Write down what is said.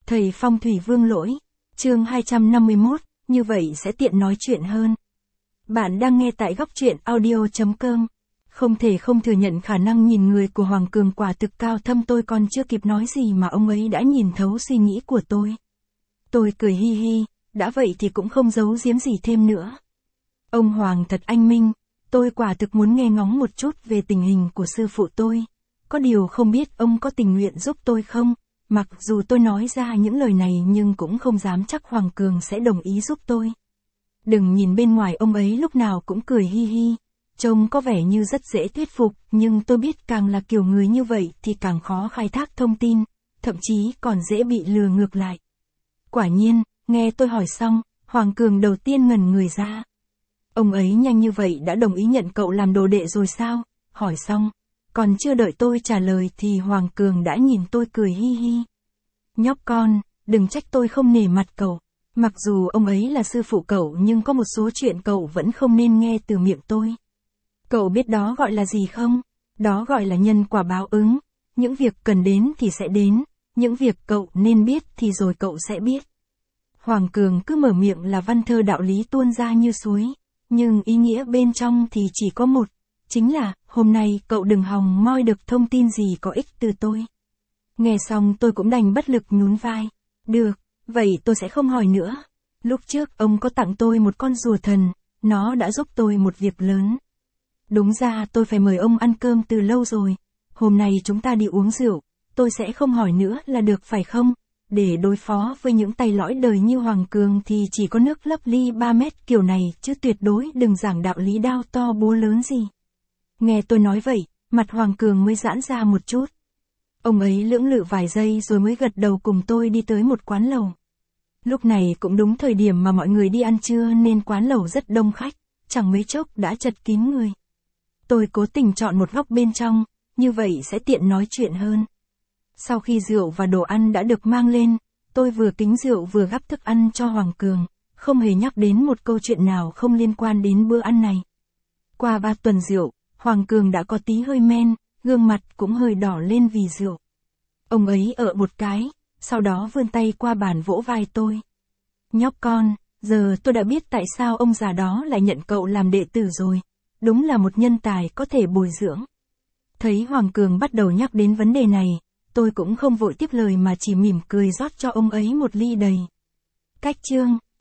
Thầy phong thủy Vương Lỗi, chương 251, như vậy sẽ tiện nói chuyện hơn. Bạn đang nghe tại góc truyện audio.com. Không thể không thừa nhận khả năng nhìn người của Hoàng Cường quả thực cao thâm, tôi còn chưa kịp nói gì mà ông ấy đã nhìn thấu suy nghĩ của tôi. Tôi cười hi hi, đã vậy thì cũng không giấu giếm gì thêm nữa. Ông Hoàng thật anh minh, tôi quả thực muốn nghe ngóng một chút về tình hình của sư phụ tôi. Có điều không biết ông có tình nguyện giúp tôi không? Mặc dù tôi nói ra những lời này nhưng cũng không dám chắc Hoàng Cường sẽ đồng ý giúp tôi. Đừng nhìn bên ngoài ông ấy lúc nào cũng cười hi hi, trông có vẻ như rất dễ thuyết phục, nhưng tôi biết càng là kiểu người như vậy thì càng khó khai thác thông tin, thậm chí còn dễ bị lừa ngược lại. Quả nhiên, nghe tôi hỏi xong, Hoàng Cường đầu tiên ngẩn người ra. Ông ấy nhanh như vậy đã đồng ý nhận cậu làm đồ đệ rồi sao? Hỏi xong, còn chưa đợi tôi trả lời thì Hoàng Cường đã nhìn tôi cười hi hi. Nhóc con, đừng trách tôi không nể mặt cậu. Mặc dù ông ấy là sư phụ cậu nhưng có một số chuyện cậu vẫn không nên nghe từ miệng tôi. Cậu biết đó gọi là gì không? Đó gọi là nhân quả báo ứng. Những việc cần đến thì sẽ đến, những việc cậu nên biết thì rồi cậu sẽ biết. Hoàng Cường cứ mở miệng là văn thơ đạo lý tuôn ra như suối, nhưng ý nghĩa bên trong thì chỉ có một, chính là, hôm nay cậu đừng hòng moi được thông tin gì có ích từ tôi. Nghe xong tôi cũng đành bất lực nhún vai. Được, vậy tôi sẽ không hỏi nữa. Lúc trước ông có tặng tôi một con rùa thần, nó đã giúp tôi một việc lớn. Đúng ra tôi phải mời ông ăn cơm từ lâu rồi. Hôm nay chúng ta đi uống rượu, tôi sẽ không hỏi nữa là được phải không? Để đối phó với những tay lõi đời như Hoàng Cường thì chỉ có nước lấp ly 3 mét kiểu này chứ tuyệt đối đừng giảng đạo lý đao to búa lớn gì. Nghe tôi nói vậy, mặt Hoàng Cường mới giãn ra một chút. Ông ấy lưỡng lự vài giây rồi mới gật đầu cùng tôi đi tới một quán lẩu. Lúc này cũng đúng thời điểm mà mọi người đi ăn trưa nên quán lẩu rất đông khách, chẳng mấy chốc đã chật kín người. Tôi cố tình chọn một góc bên trong, như vậy sẽ tiện nói chuyện hơn. Sau khi rượu và đồ ăn đã được mang lên, tôi vừa kính rượu vừa gắp thức ăn cho Hoàng Cường, không hề nhắc đến một câu chuyện nào không liên quan đến bữa ăn này. Qua 3 tuần rượu, Hoàng Cường đã có tí hơi men, gương mặt cũng hơi đỏ lên vì rượu. Ông ấy ợ một cái, sau đó vươn tay qua bàn vỗ vai tôi. Nhóc con, giờ tôi đã biết tại sao ông già đó lại nhận cậu làm đệ tử rồi. Đúng là một nhân tài có thể bồi dưỡng. Thấy Hoàng Cường bắt đầu nhắc đến vấn đề này, tôi cũng không vội tiếp lời mà chỉ mỉm cười rót cho ông ấy một ly đầy. Cách chương